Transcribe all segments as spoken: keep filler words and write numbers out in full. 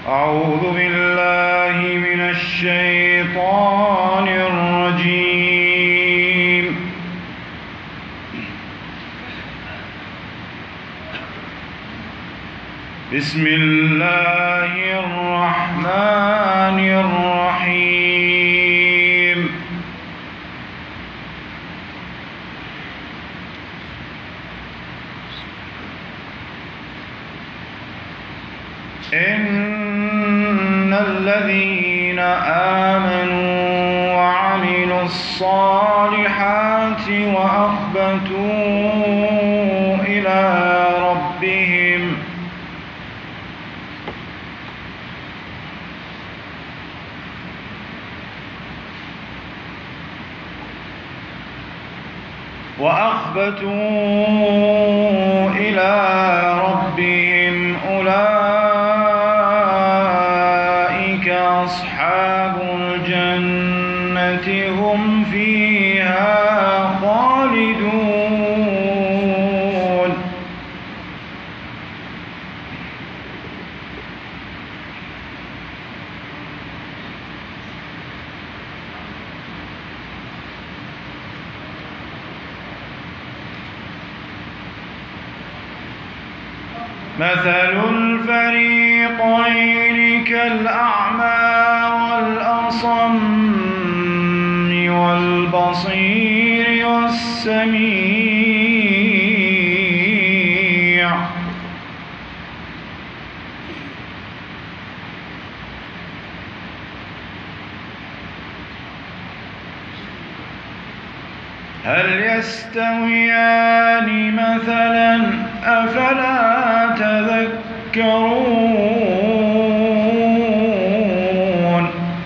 أعوذ بالله من الشيطان الرجيم. بسم الله الرحمن الرحيم. إن الذين آمنوا وعملوا الصالحات وأخبتوا إلى ربهم وأخبتوا إلى ربهم أولئك أصحاب الجنة هم فيها خالدون. مثل الفريقين كالأعمى والأصم والبصير والسميع. هل يستويان مثلا أفلا تذكرون.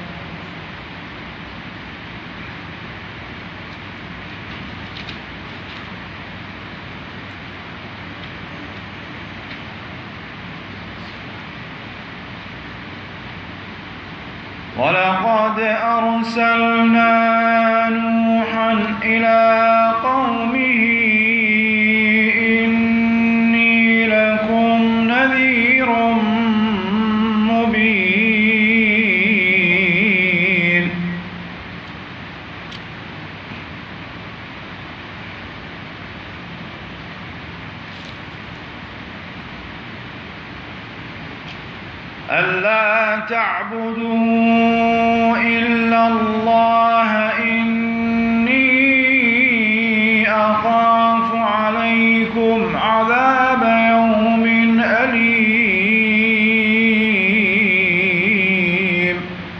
ولقد أرسلنا نوحا إلى قومه إني لكم نذير مبين. ألا تعبدوا إلا الله إني أخاف عليكم عذاب يوم أليم.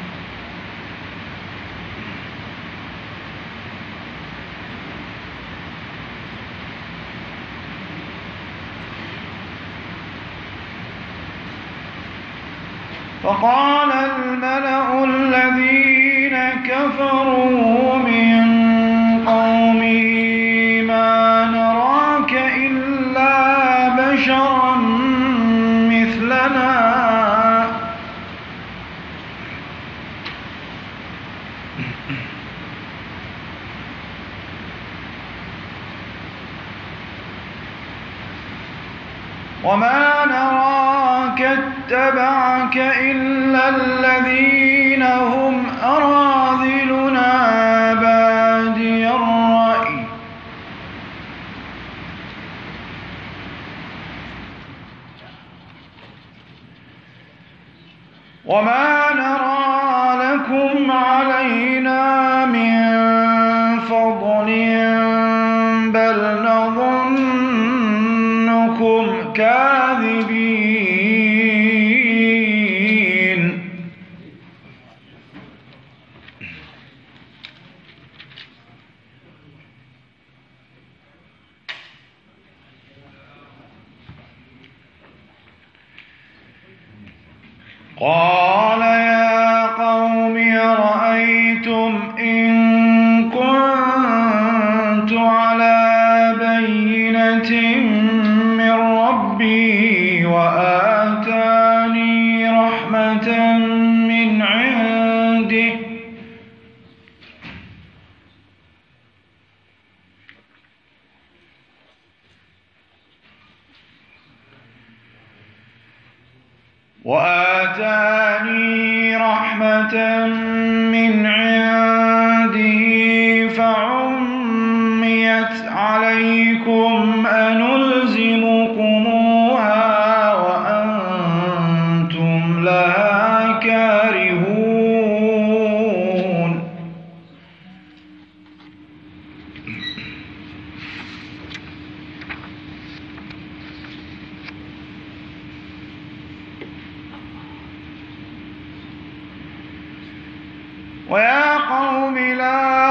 فقال الملأ الذين كفروا من قومه ما نراك إلا بشرا مثلنا وما نراك اتبعك إلا الذين هم أراذلنا بادي الرأي وما نرى لكم علينا من فضل بل نظنكم كاذبين. قال يا قوم أرأيتم إن كنت على بينة من ربي وآتاني رحمة من عنده وآتاني رحمة من عنده فعميت عليكم أنلزمكموها وأنتم لها كارهون. ويا قوم لا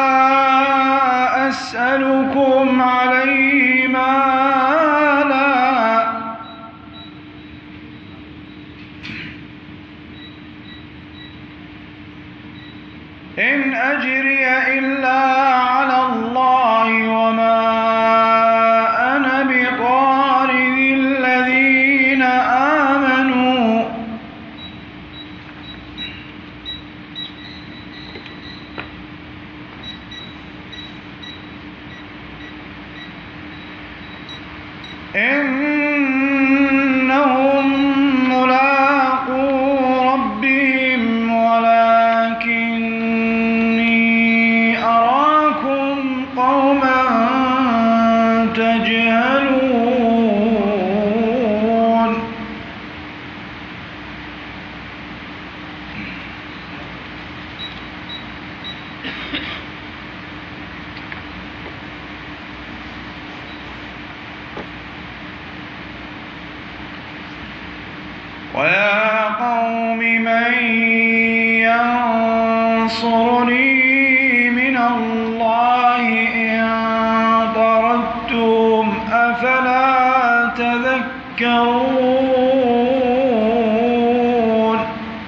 أسألكم عليه مالا إن أجري إلا على الله وما أنا بطارد الذين آمنوا إنهم ملاقو ربهم ولكني أراكم قوما تجهلون. ويا قوم من ينصرني من الله إن طردتم أفلا تذكرون.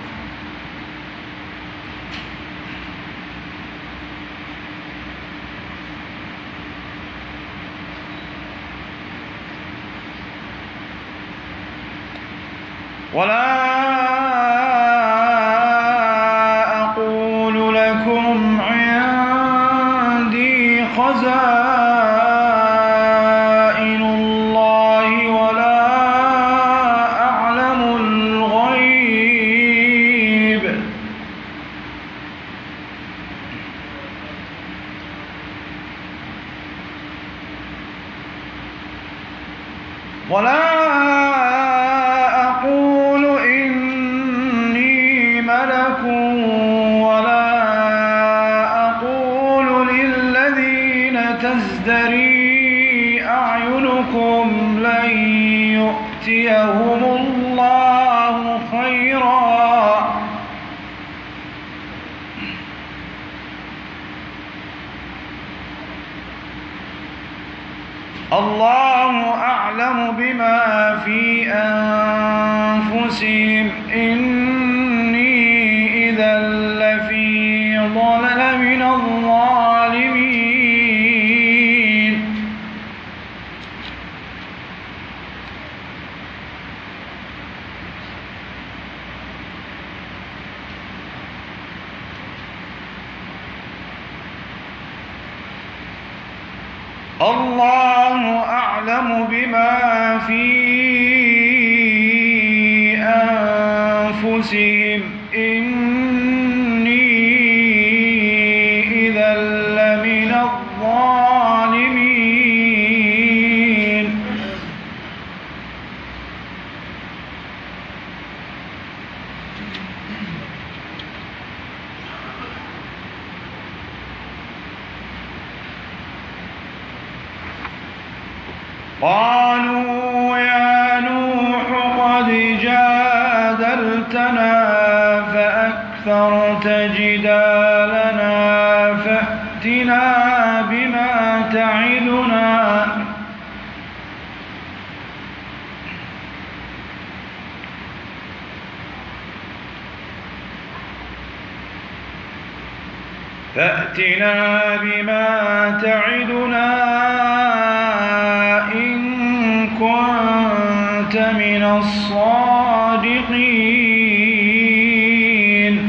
ولا أقول لكم عندي خزائن الله ولا أعلم الغيب ولا تزدري أعينكم لن يؤتيهم الله خيرا الله أعلم بما في أنفسهم إني إذا لفي ضلال من الظالمين. الله أعلم بما في أنفسهم إني إذا لمن الظالمين. قالوا يا نوح قد جادلتنا فأكثرت جدالنا فأتنا بما تعدنا فأتنا بما تعدنا إن كنت من الصادقين.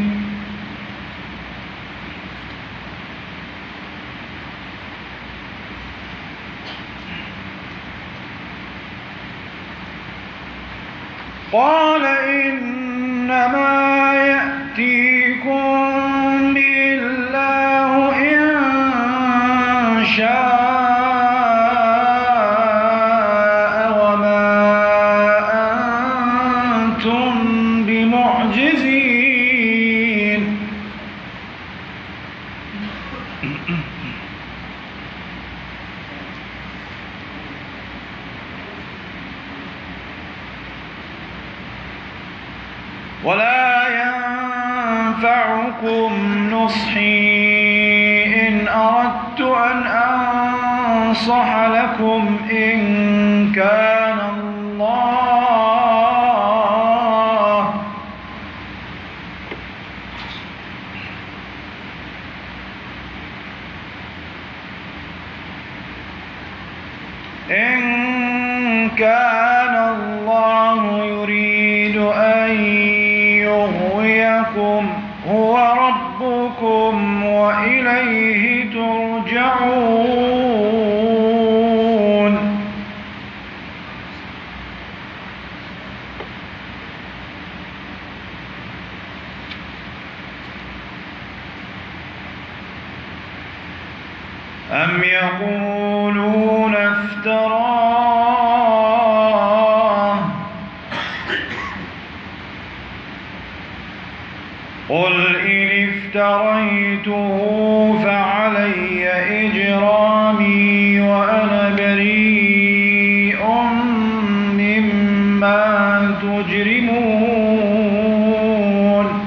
قال إنما يأتيكم به الله إن شاء وما أنتم بمعجزين. ولا ينفعكم نصحي إن أردت أن أنصح لكم إن كان الله إن كان الله يريد أن يغويكم هو ربكم وإليه ترجعون. أم يقولون افتراه قل إن افتريته فعلي إجرامي وأنا بريء مما تجرمون.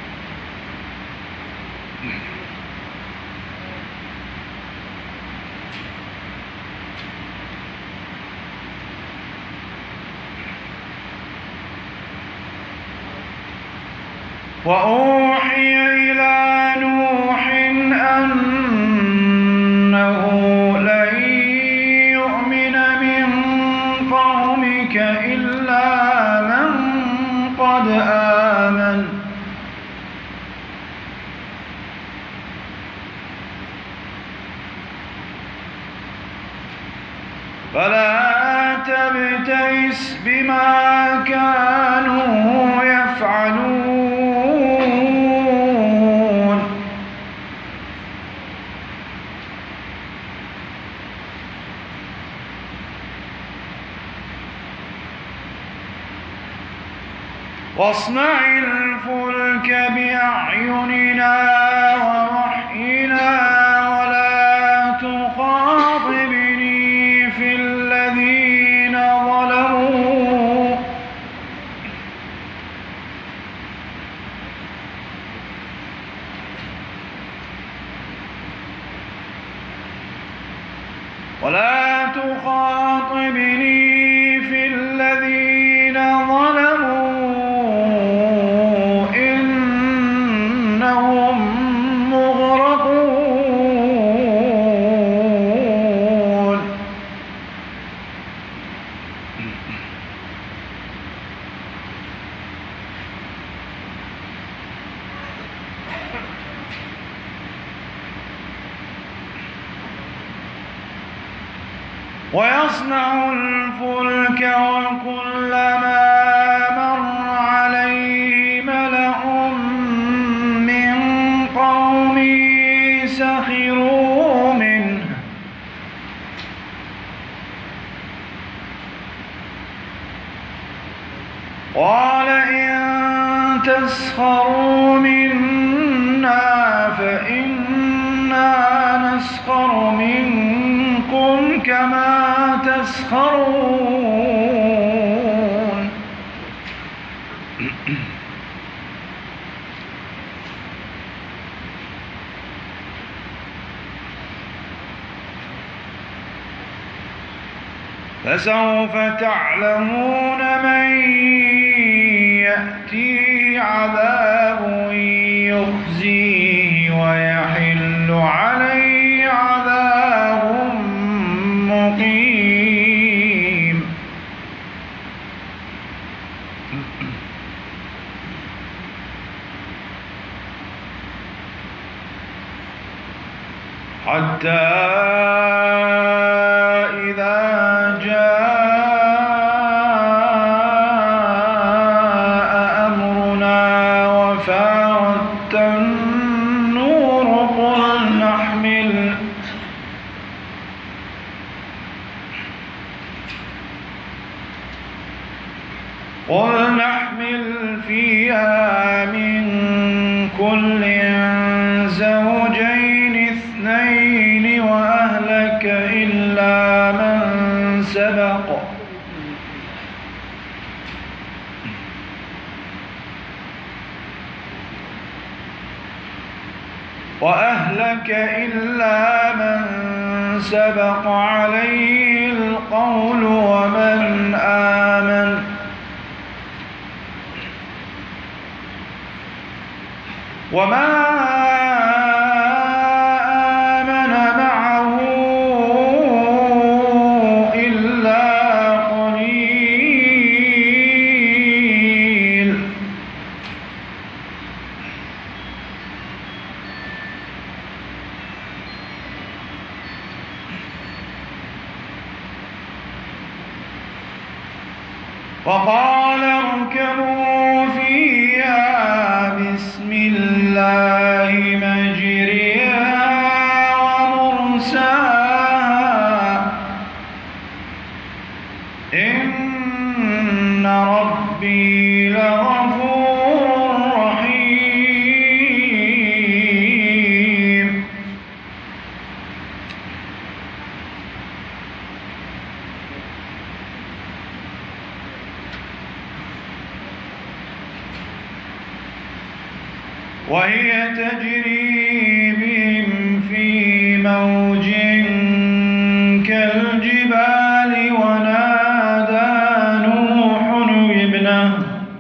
وأوحي إلى نوح أنه لن يؤمن من قومك إلا من قد آمن فلا تبتئس بما كانوا يفعلون. واصنع الفلك بأعيننا ووحينا ولا تخاطبني في الذين ظلموا ولا تخاطبني في الذين ظلموا إنهم مغرقون. ويصنع الفلك وكلما مر عليه ملأ من قومه سخروا منه قال إن تسخروا منا فإنا نسخر منكم كما تسخرون. فسوف تعلمون من يأتيه عذاب يخزيه ويحل عليه عذاب مقيم. حتى إذا جاء قل نحمل فيها من كل زوجين اثنين وأهلك إلا من سبق وأهلك إلا من سبق عليه القول ومن آمن وما آمن معه إلا قليل وقال اركبوا فيها بسم الله مجريها ومرساها إن ربي لغفور رحيم وهي تجري بهم في موج كالجبال ونادى نوح ابنه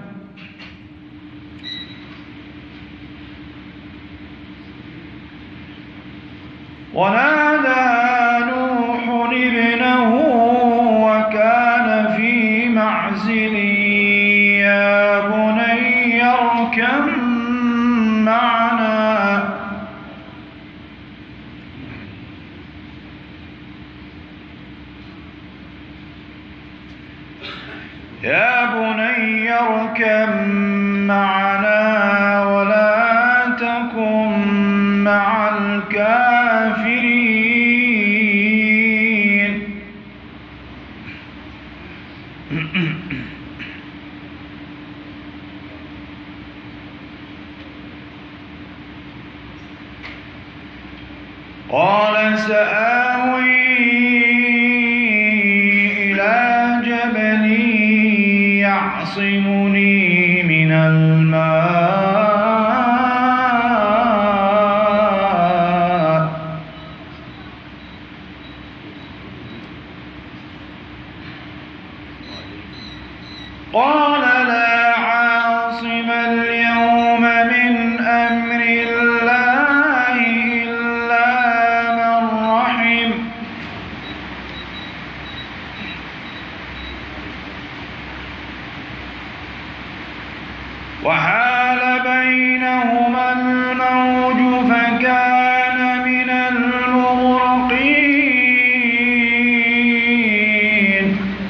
ونادى نوح ابنه وكان في معزل يا بني اركب معنا يا بني اركب معنا ولا تكن مع الكافرين قال سآوي إلى جبل يعصمني من الماء قال لا عاصم اليوم من أمر الله إلا من رحم وحال بينهما الموج فكان من المغرقين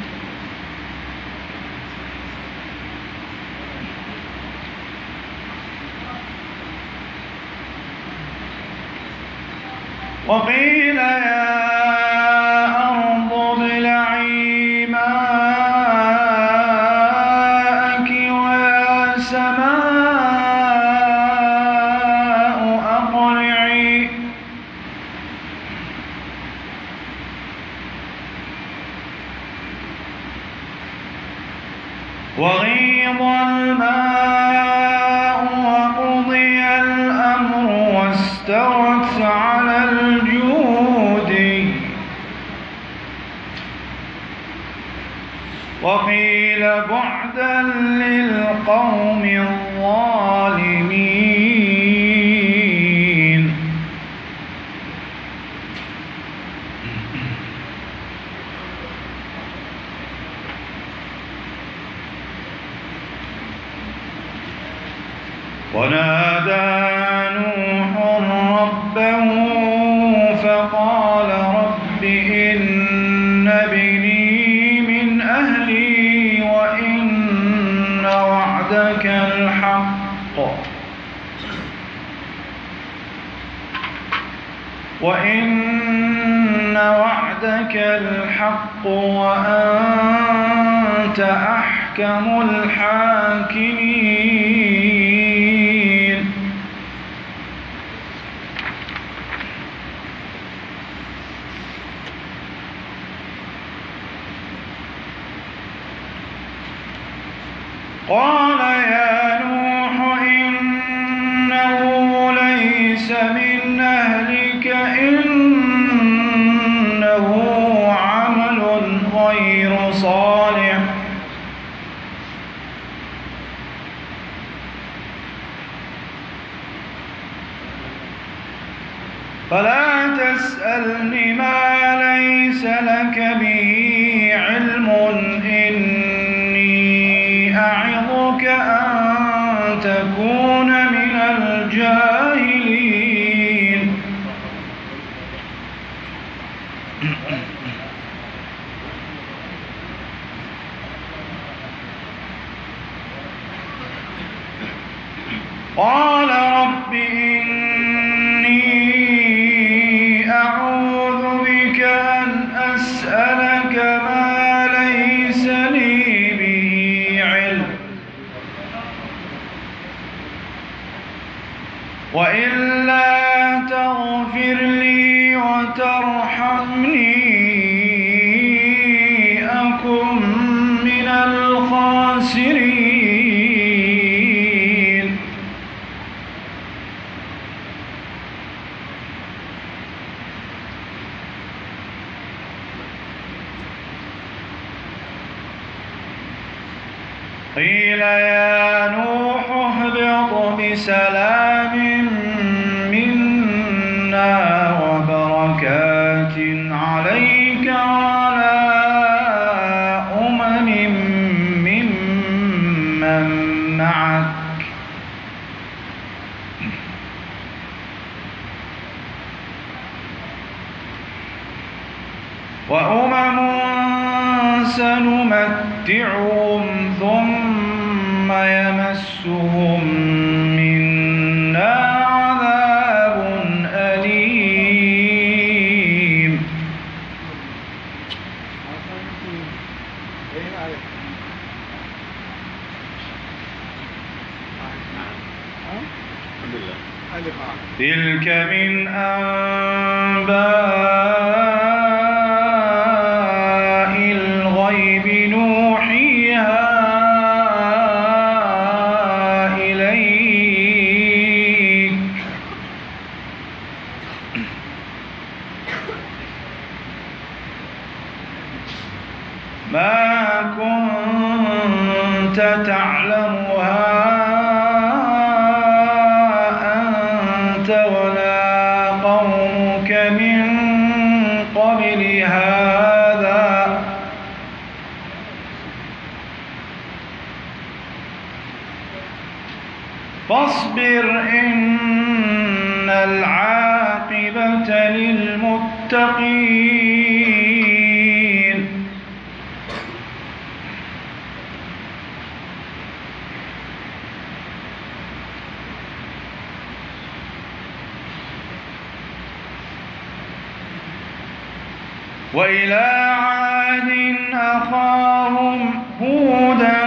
وقيل يا أرض ابلعي ماءك ويا سماء أقلعي وغيض الماء وقضي الأمر واستوت على الجود وقيل بعدا للقوم الظالمين ونادى نوح ربه فقال رب إن ابني من أهلي وإن وعدك الحق وإن وعدك الحق وأنت أحكم أحكم الحاكمين. قال يا نوح إنه ليس من أهلك إنه عمل غير صالح فلا تسألني ما ليس لك به علم إني أعظك أن تكون من الجاهلين. قال رب إني أعوذ بك أن أسألك ما ليس لي به علم وإلا تغفر لي وترحمني أكن من الخاسرين. قيل يا نوح اهبط بسلام منا وبركات عليك وعلى أمم ممن معك وأمم سنمتعهم ثم يمسهم منا عذاب أليم. تلك من أنباء الغيب نوحيها إليك ما كنت تعلمها أنت ولا قومك من قبل هذا فاصبر إن العاقبة للمتقين. وإلى عاد أخاهم هودا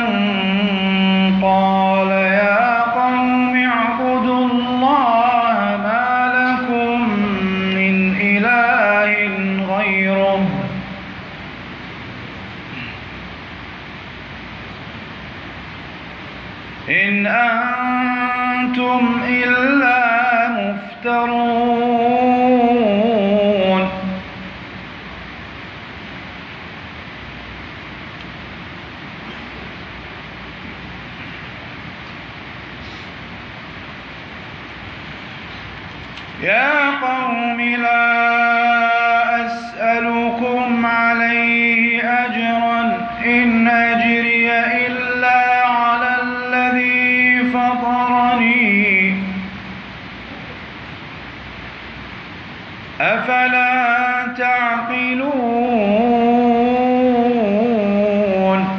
قال يا قوم اعبدوا الله ما لكم من إله غيره إن أنتم إلا مفترون. يا قوم لا أسألكم عليه أجرا إن أجري إلا على الذي فطرني أفلا تعقلون.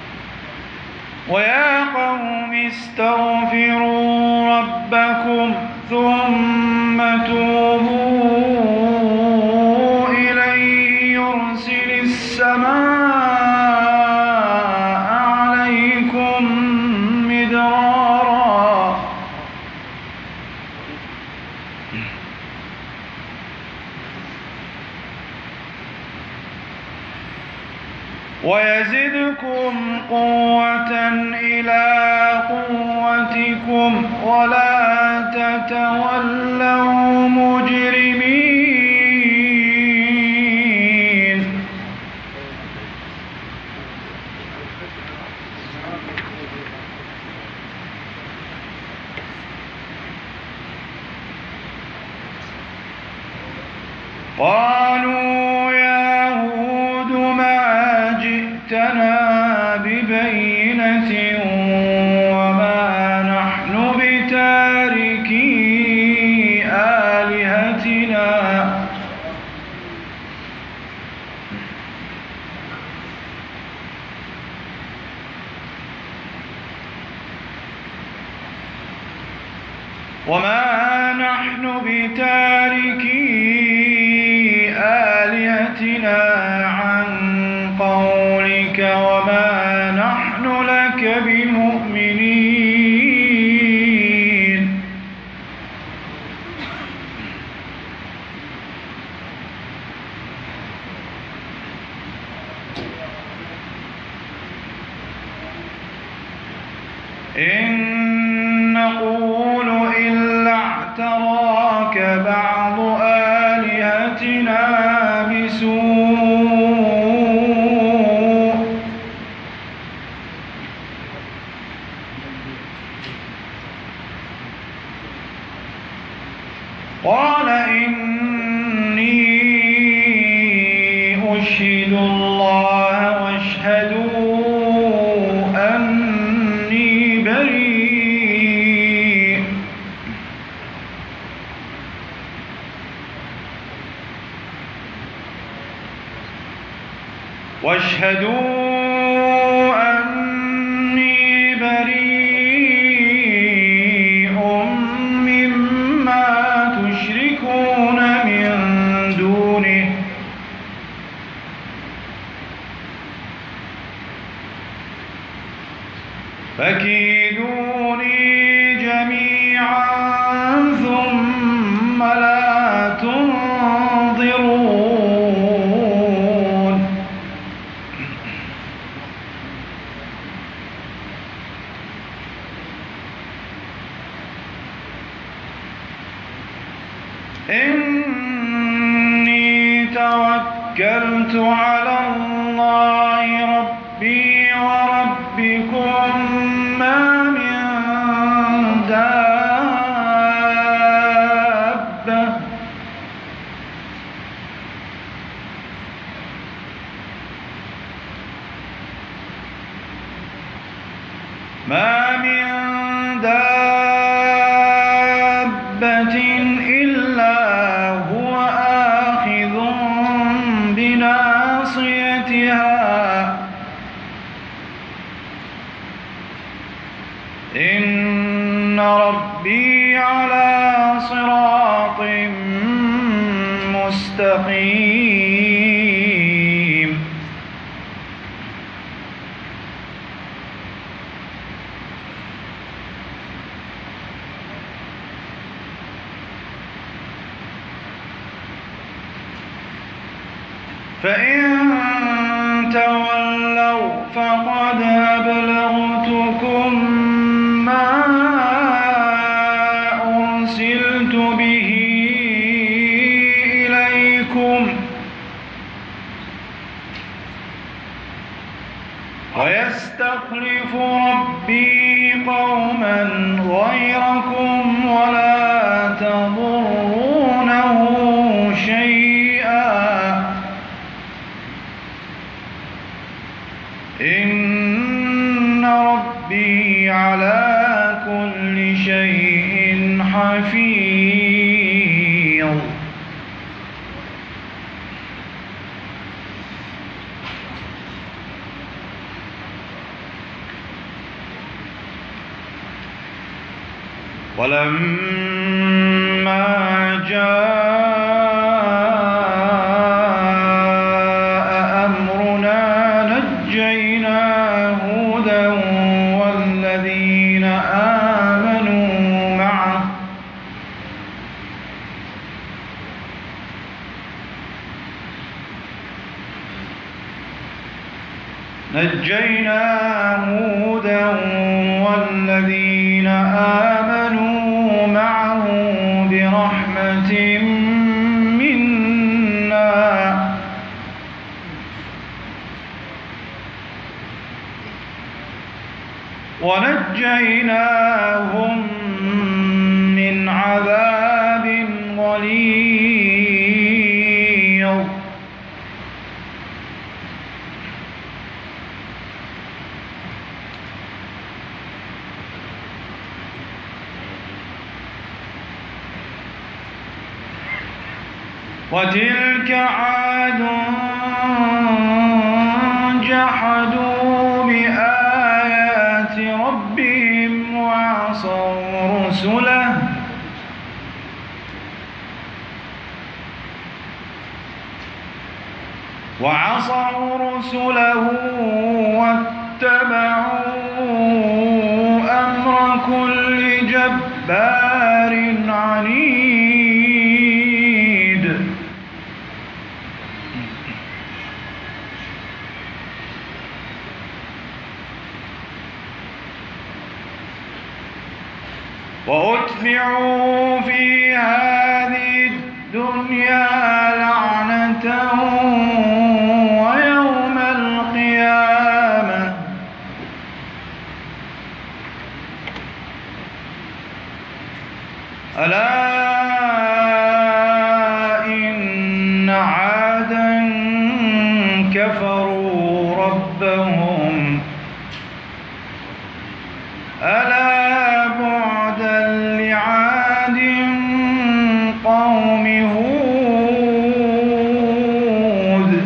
ويا قوم استغفروا ربكم ثم توبوا إليه يرسل السماء عليكم مدرارا ويزدكم قوة إلى قوتكم ولا تتولوا مجرمين. قالوا يا هود ما جئتنا ببينة وما نحن بتاركي آلهتنا وما نحن بتاركي آلهتنا عن قولك وما نحن لك بمؤمنين. إن نقول إلا اعتراك بعض آلهتنا بسوء قال إني أشهد الله واشهدوا أني بريء واشهدوا أني بريء مما تشركون من دونه فكيدوني جميعا ثم لا تنظرون. إني توكلت على الله ربي وربكم ما من دابة ما من دابة إلا هو آخذ بناصيتها إن ربي على صراط مستقيم. فإن تولوا فقد أبلغتكم ما أرسلت به إليكم ويستخلف ربي قوما غيركم ولا تضرونه شيئا إن ربي على كل شيء حفيظ. ولما نجينا هودا والذين آمنوا معه برحمة منا ونجيناهم من عذاب غليظ. وتلك عاد جحدوا بآيات ربهم وعصوا رسله وعصوا رسله واتبعوا أمر كل جبار عنيد. وأتبعوا في هذه الدنيا لعنة ويوم القيامة ألا إن عادا كفروا ربهم ألا بعدا لعاد قوم هود.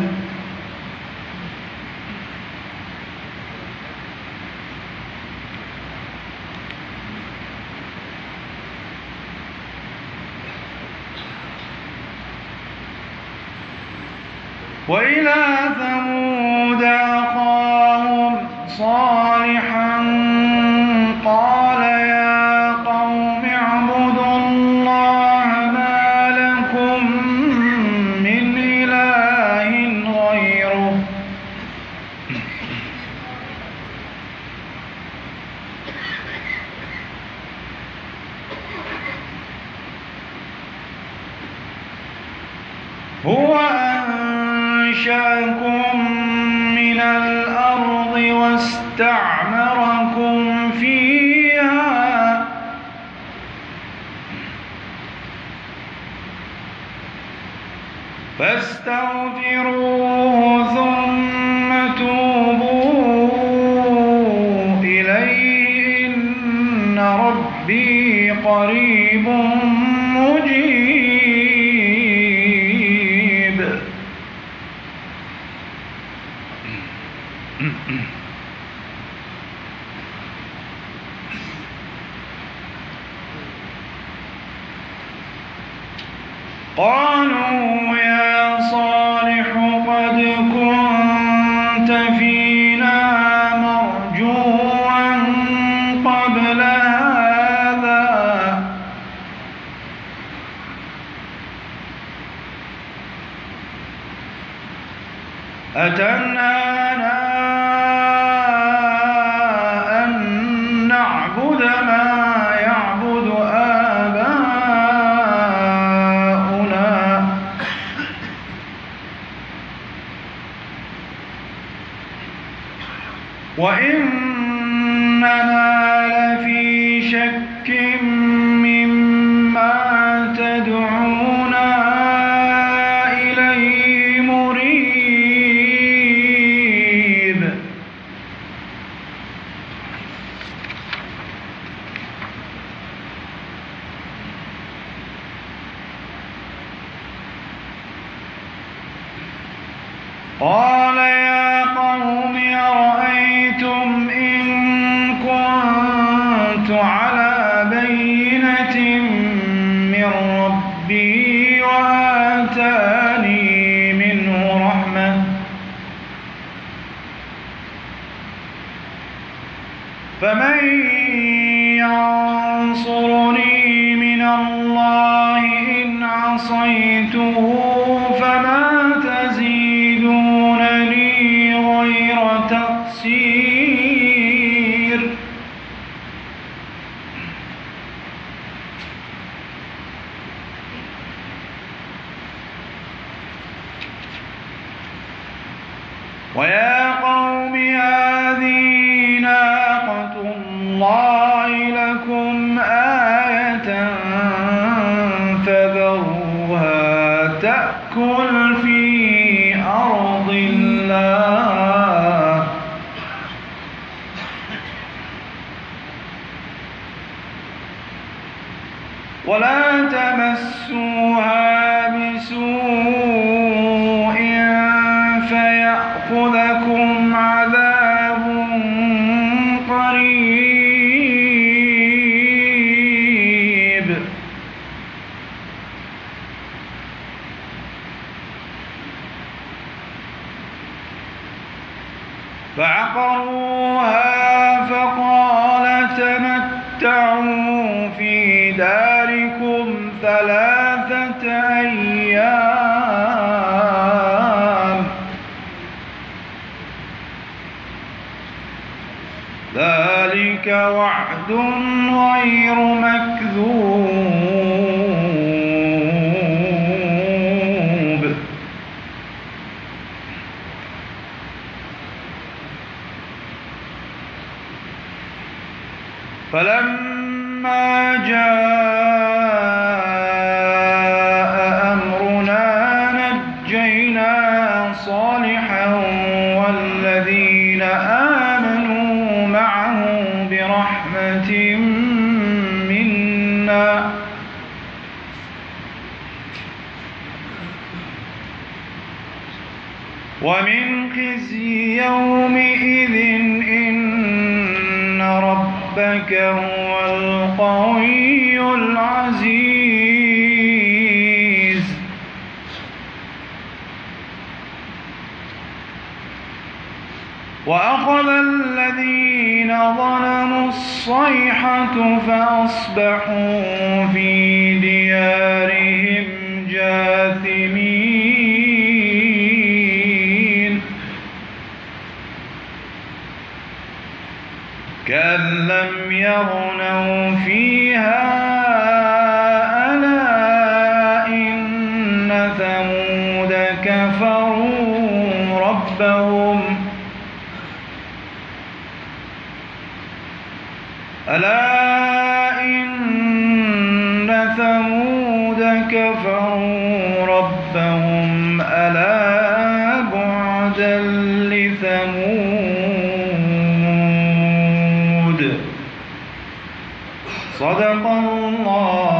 وإلى ثمود أخاهم صالحا قال يا قوم اعبدوا الله ما لكم من إله غيره هو أنشأكم من الأرض واستعمركم فيها فاستغفروه ثم توبوا إليه إن ربي قريب مجيب. قالوا يا صالح قد كنت فينا مرجوا قبل هذا أتنهانا أن نعبد ما يعبد آباؤنا وإننا لفي شك مما تدعونا إليه مريب. قال يا قوم أرأيتم إن كنت على بينة من ربي وآتاني منه رحمة فمن ينصرني من الله إن عصيته فما تزيدونني غير تقصير ويا قوم هذه ناقة الله لكم آية فذروها تأكل في أرض الله ولا تمسوها بسوء فيأخذكم عذاب قريب فعقروها فقال تمتعوا في داركم ثلاثة أيام ذلك وعد غير مكذوب فلما جاء أمرنا نجينا صالحا والذين آمنوا معه برحمة منا ومن خزي يومئذ إن ربك هو القوي العزيز وأخذ الذين ظلموا الصيحة فأصبحوا في ديارهم جاثمين كأن لم يغنوا فيها ألا إن ثمود كفروا ربهم ألا إن ثمود كفروا ربهم ألا بعدا لثمود صدق الله